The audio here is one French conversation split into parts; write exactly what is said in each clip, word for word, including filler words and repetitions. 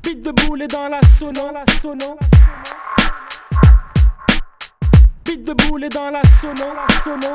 Beat de boule dans la sono, la sono. Beat de boule dans la sono, la sono.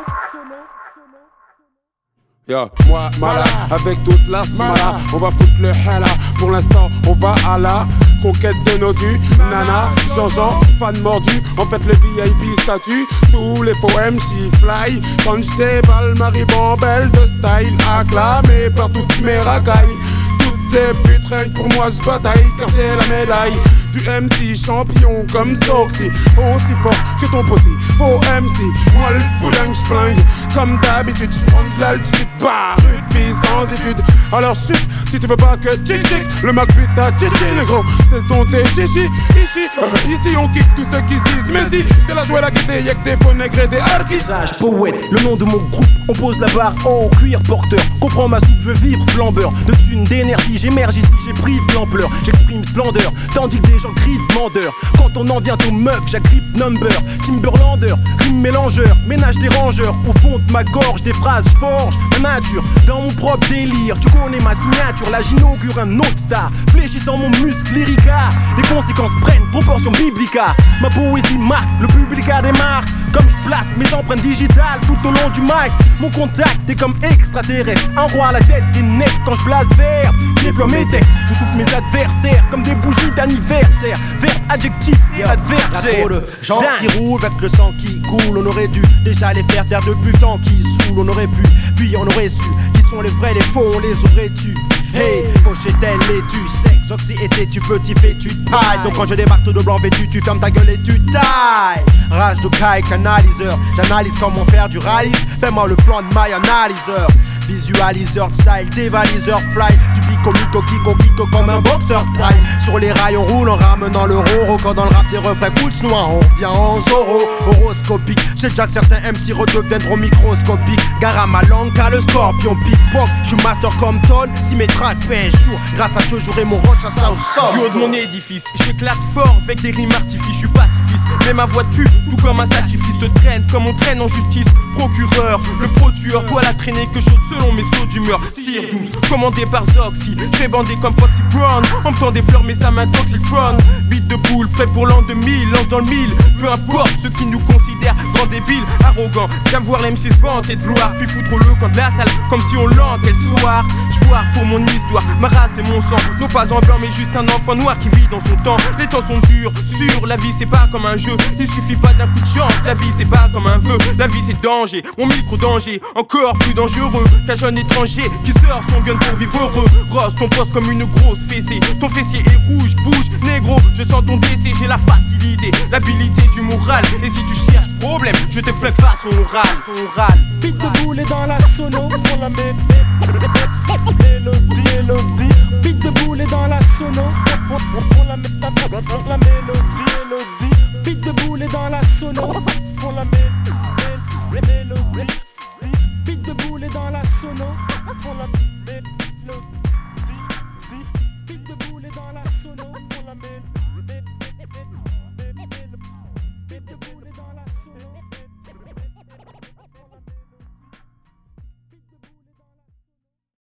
Yo, moi, Mala, avec toute la smala, on va foutre le hala. Pour l'instant, on va à la conquête de nos dus. Nana, Jean-Jean, fan mordu, en fait le V I P statut. Tous les faux M C fly. Quand j'déballe ma ribambelle de style, acclamé par toutes mes racailles. Toutes les putes, rien que pour moi j'bataille, car j'ai la médaille du M C champion comme Soxy. Aussi fort que ton possi, faux M C. Moi le fouling j'flingue, comme d'habitude j'prends de l'altitude. Bah, rude vie sans étude. Alors chut, si tu veux pas que tchic tchic, le Mac pute ta tchichi, le gros. Cesse ton tes chichi, ici. Ici on kick tous ceux qui se disent mais si, c'est la joie la gaieté, y'a que des faux nègres et des harkis. Sage poète, le nom de mon groupe, on pose la barre en cuir porteur. Comprends ma soupe, je veux vivre flambeur. De thunes, d'énergie, j'émerge ici, j'ai pris de l'ampleur. J'exprime splendeur, tandis que des gens crient demandeur. Quand on en vient aux meufs, j'agrippe number. Timberlander, rime mélangeur, ménage des rangeurs. Au fond de ma gorge, des phrases, j'forge ma nature dans mon propre délire. Tu connais ma signature, là j'inaugure un autre star. Fléchissant mon muscle lyrica, les conséquences prennent proportion biblica. Ma poésie marque, le public a des marques. Comme je place mes empreintes digitales tout au long du mic. Mon contact est comme extraterrestre, un roi à la tête des nets quand je blase vert. Déploie mes textes, je souffle mes adversaires comme des bougies d'anniversaire. Verbe, adjectif et adversaire. Y'a trop de gens qui roulent avec le sang qui coule. On aurait dû déjà les faire taire depuis le temps qui saoule. On aurait pu, puis on aurait su qui sont les vrais, les faux, on les aurait tués. Hey, fauché-elle et tu sexe, oxy était tu petit fait tu tailles. Donc quand je débarque tout de blanc vêtu, tu fermes ta gueule et tu tailles. Rage de Kai, canaliseur, j'analyse comment faire du rallye. Fais-moi le plan de my analyseur. Visualiseur, style, dévaliseur, fly. Du pico, mico, kiko, kiko comme un boxeur taille. Sur les rails on roule en ramenant le roro. Quand dans le rap des refrains cool noir, on revient en Zoro. Horoscopique, j'ai déjà que certains M C redeviendront microscopiques. Gare à ma langue car le scorpion pickpock. J'suis master comme Ton, si mes tracks fait un jour. Grâce à Dieu j'aurai mon roche à ça au sort. Du haut de mon édifice, j'éclate fort avec des rimes artifices. J'suis pacifiste, mais ma voix tue, tout comme un sacrifice. Te traîne comme on traîne en justice. Procureur, le pro-tueur, toi la traînée que chaude selon mes sauts d'humeur. Sire douze, commandé par Zoxy, j'fais bander comme Foxy Brown. En me tend des fleurs mais ça m'intoxictron. Beat de boule, prêt pour l'an deux mille, lance dans le mille. Peu importe ceux qui nous considèrent grands débiles, arrogants. J'aime voir l'M six vanter de gloire, puis foutre le camp de la salle comme si on l'entrait le soir. J'foire pour mon histoire, ma race et mon sang. Non pas en blanc mais juste un enfant noir qui vit dans son temps. Les temps sont durs, sûr, la vie c'est pas comme un jeu. Il suffit pas d'un coup de chance, la vie c'est pas comme un vœu. La vie c'est danger, mon micro danger, encore plus dangereux qu'un jeune étranger qui sort son gun pour vivre heureux. Rose ton poste comme une grosse fessée, ton fessier est rouge, bouge, négro. Je sens ton décès, j'ai la facilité, l'habilité du moral. Et si tu cherches problème, je te flingue face au râle, au râle. Beat de boule dans la sono, pour la mé- mélodie, mélodie. Beat de boule dans la sono, pour la, mé- la mélodie, mélodie. Beat de boule dans la sono.